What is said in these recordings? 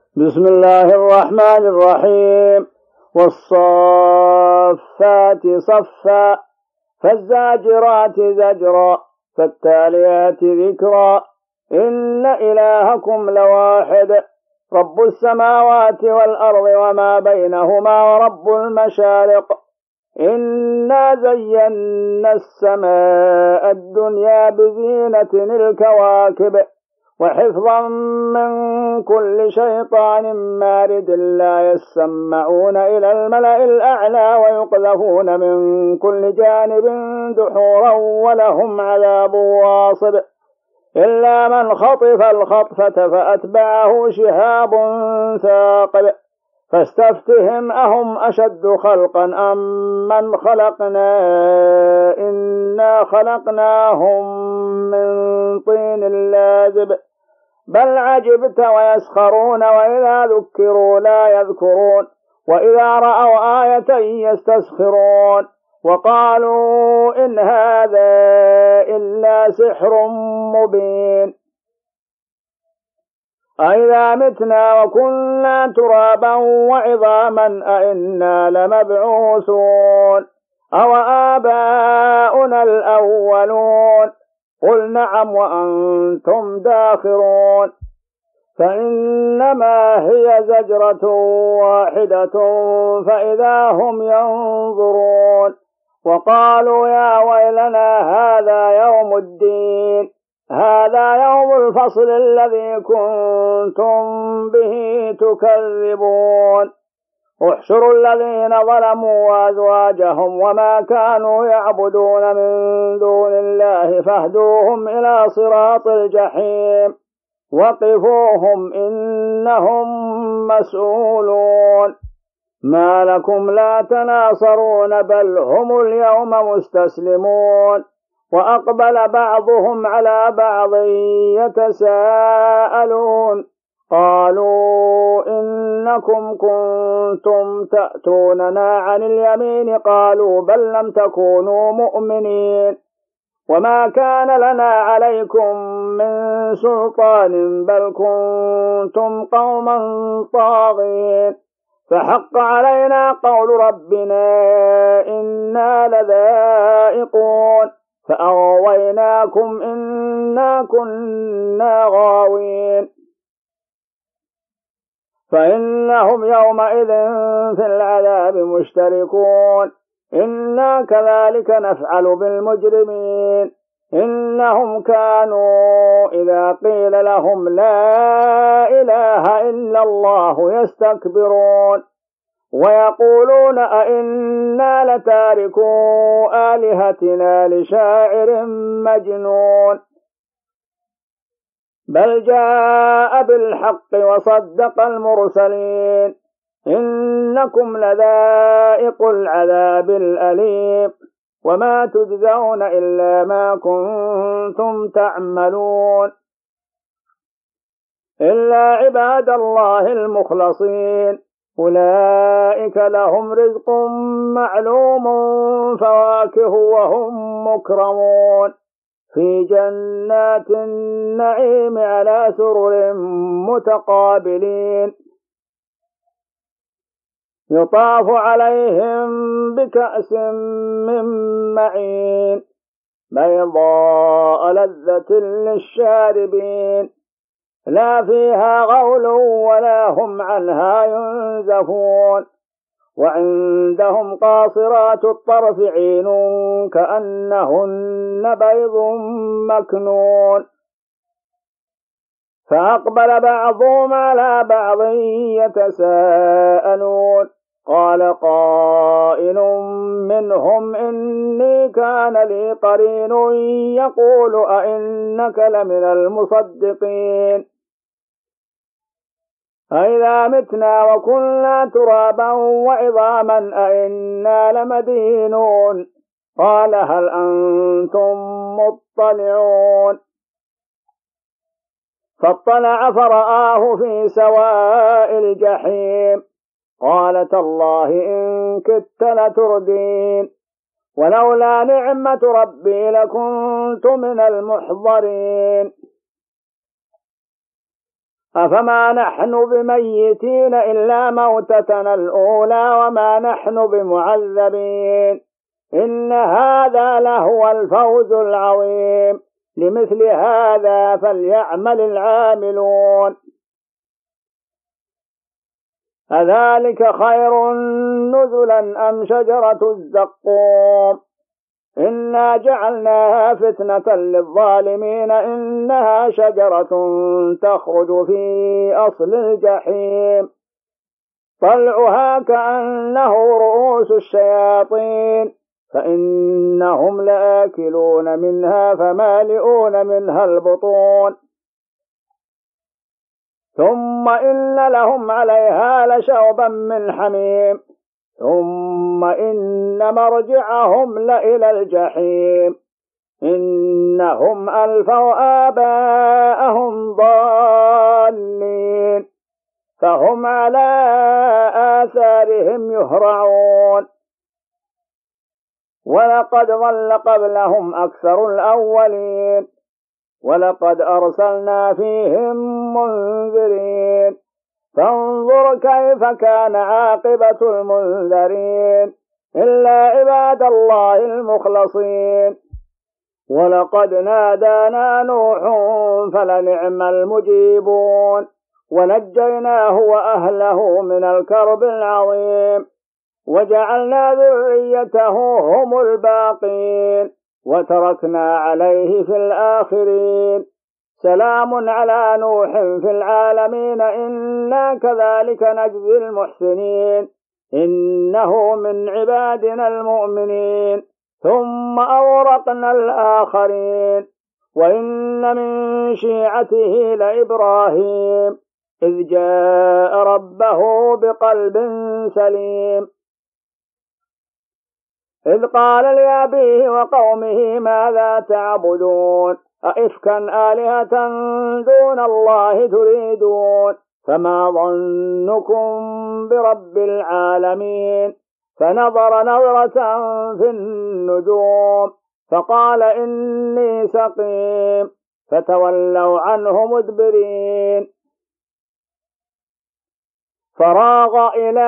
بسم الله الرحمن الرحيم. والصافات صفا فالزاجرات زجرا فالتاليات ذكرا إن إلهكم لواحد رب السماوات والأرض وما بينهما ورب المشارق. إنا زينا السماء الدنيا بزينة الكواكب وحفظا من كل شيطان مارد لا يسمعون إلى الملأ الأعلى ويقذفون من كل جانب دحورا ولهم عذاب واصب إلا من خطف الخطفة فأتبعه شهاب ثاقب فاستفتهم أهم أشد خلقا أم من خلقنا إنا خلقناهم من طين لازب بل عجبت ويسخرون وإذا ذكروا لا يذكرون وإذا رأوا آية يستسخرون وقالوا إن هذا إلا سحر مبين أئذا متنا وكنا ترابا وعظاما أئنا لمبعوثون أو آباؤنا الأولون قل نعم وأنتم داخرون فإنما هي زجرة واحدة فإذا هم ينظرون وقالوا يا ويلنا هذا يوم الدين هذا يوم الفصل الذي كنتم به تكذبون احشروا الذين ظلموا وأزواجهم وما كانوا يعبدون من دون الله فاهدوهم إلى صراط الجحيم وقفوهم إنهم مسؤولون ما لكم لا تناصرون بل هم اليوم مستسلمون وأقبل بعضهم على بعض يتساءلون قالوا إنكم كنتم تأتوننا عن اليمين قالوا بل لم تكونوا مؤمنين وما كان لنا عليكم من سلطان بل كنتم قوما طاغين فحق علينا قول ربنا إنا لذائقون فأغويناكم إنا كنا غاوين فإنهم يومئذ في العذاب مشتركون إنا كذلك نفعل بالمجرمين إنهم كانوا إذا قيل لهم لا إله إلا الله يستكبرون ويقولون أئنا لتاركو آلهتنا لشاعر مجنون بل جاء بالحق وصدق المرسلين إنكم لذائق العذاب الأليم وما تجزون إلا ما كنتم تعملون إلا عباد الله المخلصين أولئك لهم رزق معلوم فواكه وهم مكرمون في جنات النعيم على سرر متقابلين يطاف عليهم بكأس من معين بيضاء لذة للشاربين لا فيها غول ولا هم عنها ينزفون وعندهم قاصرات الطرف عين كأنهن بيض مكنون فأقبل بعضهم على بعض يتساءلون قال قائل منهم إني كان لي قرين يقول أئنك لمن المصدقين أئذا متنا وكنا ترابا وعظاما أئنا لمدينون قال هل أنتم مطلعون فاطلع فرآه في سواء الجحيم قال تالله إن كدت لتردين ولولا نعمة ربي لكنت من المحضرين أفما نحن بميتين إلا موتتنا الأولى وما نحن بمعذبين إن هذا لهو الفوز العظيم لمثل هذا فليعمل العاملون أذلك خير نزلا أم شجرة الزقوم إنا جعلناها فتنة للظالمين إنها شجرة تخرج في أصل الجحيم طلعها كأنه رؤوس الشياطين فإنهم لآكلون منها فمالئون منها البطون ثم إن لهم عليها لشوبا من حميم ثم إن مرجعهم لإلى الجحيم إنهم ألفوا آباءهم ضالين فهم على آثارهم يهرعون ولقد ضل قبلهم أكثر الأولين ولقد أرسلنا فيهم منذرين فانظر كيف كان عاقبة المنذرين إلا عباد الله المخلصين ولقد نادانا نوح فلنعم المجيبون ونجيناه وأهله من الكرب العظيم وجعلنا ذريته هم الباقين وتركنا عليه في الآخرين سلام على نوح في العالمين إنا كذلك نجزي المحسنين إنه من عبادنا المؤمنين ثم أورقنا الآخرين وإن من شيعته لإبراهيم إذ جاء ربه بقلب سليم إذ قال لأبيه وقومه ماذا تعبدون أئفكا آلهة دون الله تريدون فما ظنكم برب العالمين فنظر نظرة في النجوم فقال إني سقيم فتولوا عنه مدبرين فراغ إلى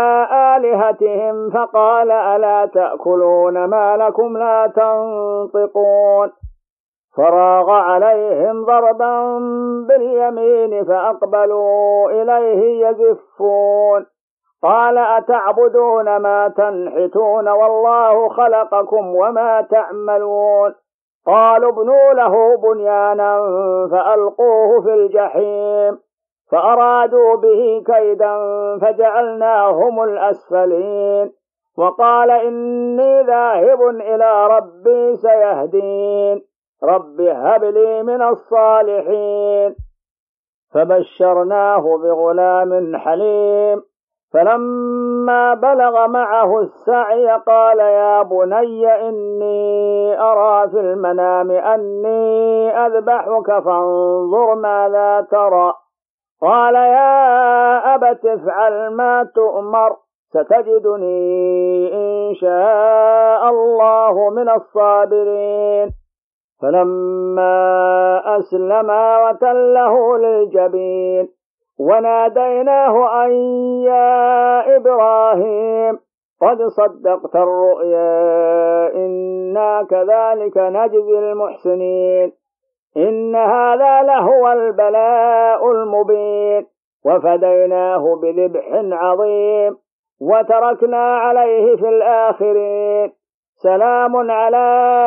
آلهتهم فقال ألا تأكلون ما لكم لا تنطقون فراغ عليهم ضربا باليمين فأقبلوا إليه يزفون قال أتعبدون ما تنحتون والله خلقكم وما تعملون قالوا ابنوا له بنيانا فألقوه في الجحيم فأرادوا به كيدا فجعلناهم الأسفلين وقال إني ذاهب إلى ربي سيهدين رب هب لي من الصالحين فبشرناه بغلام حليم فلما بلغ معه السعي قال يا بني إني أرى في المنام أني أذبحك فانظر ماذا ترى قال يا أبت افعل ما تؤمر ستجدني إن شاء الله من الصابرين فلما أسلما وتله للجبين وناديناه أن يا إبراهيم قد صدقت الرؤيا إنا كذلك نجزي المحسنين إن هذا لهو البلاء المبين وفديناه بذبح عظيم وتركنا عليه في الآخرين سلام على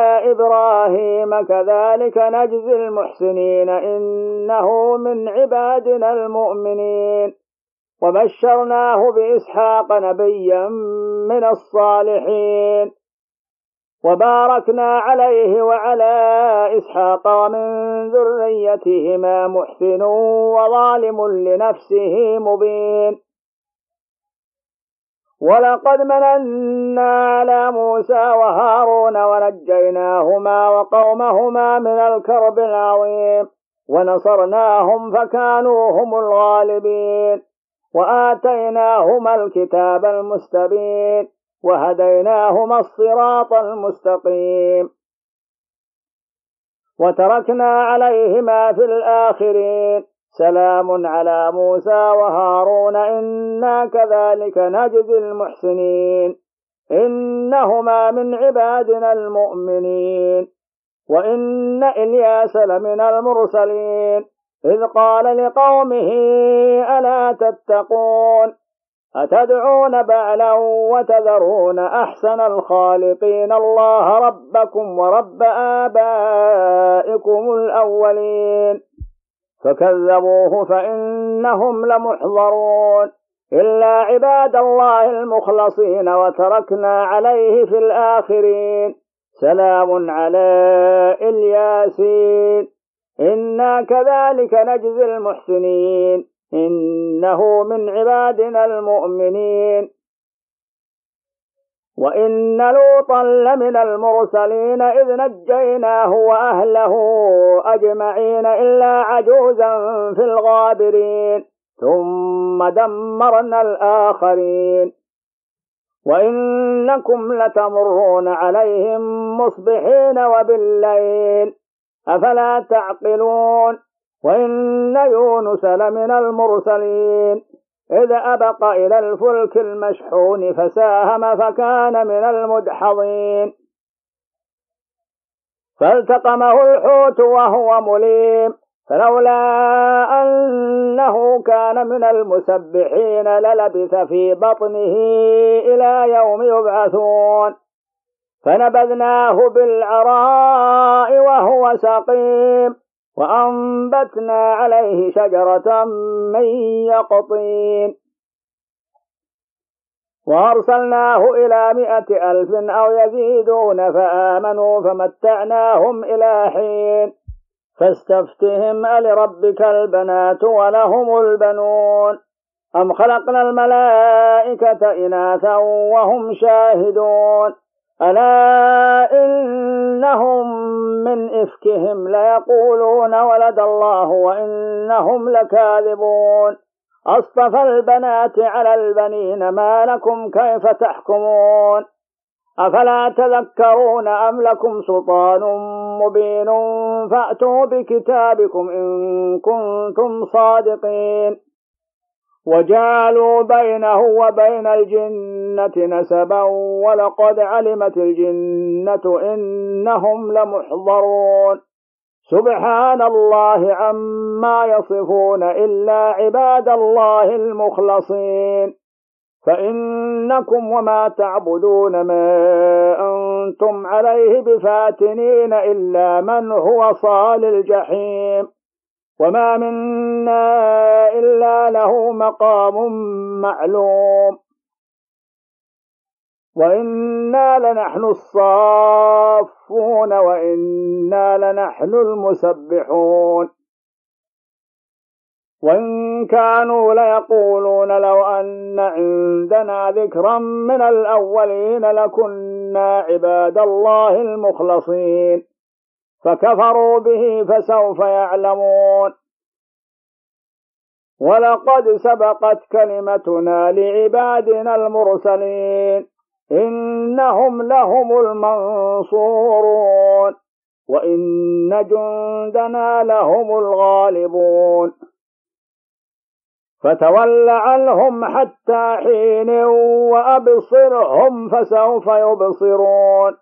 إبراهيم كذلك نجزي المحسنين إنه من عبادنا المؤمنين وبشرناه بإسحاق نبيا من الصالحين وباركنا عليه وعلى إسحاق ومن ذريتهما محسن وظالم لنفسه مبين ولقد مننا على موسى وهارون ونجيناهما وقومهما من الكرب العظيم ونصرناهم فكانوا هم الغالبين وآتيناهما الكتاب المستبين وهديناهما الصراط المستقيم وتركنا عليهما في الآخرين سلام على موسى وهارون إنا كذلك نجزي المحسنين إنهما من عبادنا المؤمنين. وإن إلياس لمن المرسلين إذ قال لقومه ألا تتقون أتدعون بعلا وتذرون أحسن الخالقين الله ربكم ورب آبائكم الأولين فكذبوه فإنهم لمحضرون إلا عباد الله المخلصين وتركنا عليه في الآخرين سلام على الياسين إنا كذلك نجزي المحسنين إنه من عبادنا المؤمنين. وإن لوطا لمن المرسلين إذ نجيناه وأهله أجمعين إلا عجوزا في الغابرين ثم دمرنا الآخرين. وإنكم لتمرون عليهم مصبحين وبالليل أفلا تعقلون. وإن يونس لمن المرسلين إذ أبق إلى الفلك المشحون فساهم فكان من المدحضين فالتقمه الحوت وهو مليم فلولا أنه كان من المسبحين للبث في بطنه إلى يوم يبعثون فنبذناه بالعراء وهو سقيم وأنبتنا عليه شجرة من يقطين وأرسلناه إلى 100,000 أو يزيدون فآمنوا فمتعناهم إلى حين فاستفتهم ألربك البنات ولهم البنون أم خلقنا الملائكة إناثا وهم شاهدون ألا إنهم من إفكهم ليقولون ولد الله وإنهم لكاذبون أصطفى البنات على البنين ما لكم كيف تحكمون أفلا تذكرون أم لكم سلطان مبين فأتوا بكتابكم إن كنتم صادقين وجعلوا بينه وبين الجنة نسبا ولقد علمت الجنة إنهم لمحضرون سبحان الله عما يصفون إلا عباد الله المخلصين فإنكم وما تعبدون ما أنتم عليه بفاتنين إلا من هو صال الجحيم وما منا إلا له مقام معلوم وإنا لنحن الصافون وإنا لنحن المسبحون وإن كانوا ليقولون لو أن عندنا ذكرا من الأولين لكنا عباد الله المخلصين فكفروا به فسوف يعلمون ولقد سبقت كلمتنا لعبادنا المرسلين إنهم لهم المنصورون وإن جندنا لهم الغالبون فتول عنهم حتى حين وأبصرهم فسوف يبصرون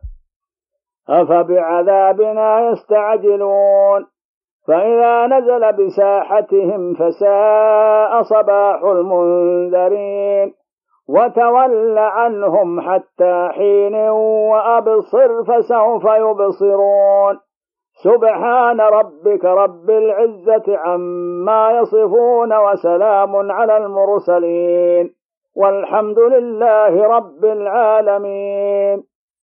أفبعذابنا يستعجلون فإذا نزل بساحتهم فساء صباح المنذرين وتول عنهم حتى حين وأبصر فسوف يبصرون سبحان ربك رب العزة عما يصفون وسلام على المرسلين والحمد لله رب العالمين.